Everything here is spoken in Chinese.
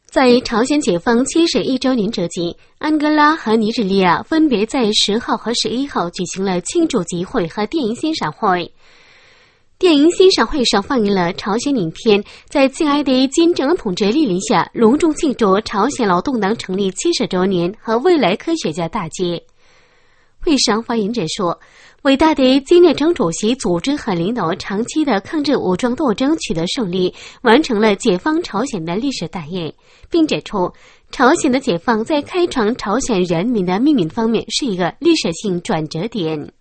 在朝鲜解放71周年这季，安哥拉和尼日利亚分别在10号和11号举行了庆祝集会和电影欣赏会。电影欣赏会上放映了朝鲜影片，在敬爱的金正恩同志莅临下，隆重庆祝朝鲜劳动党成立70周年和未来科学家大捷。会上发言者说，伟大的金日成主席组织和领导长期的抗日武装斗争取得胜利，完成了解放朝鲜的历史大业，并指出朝鲜的解放在开创朝鲜人民的命运方面是一个历史性转折点。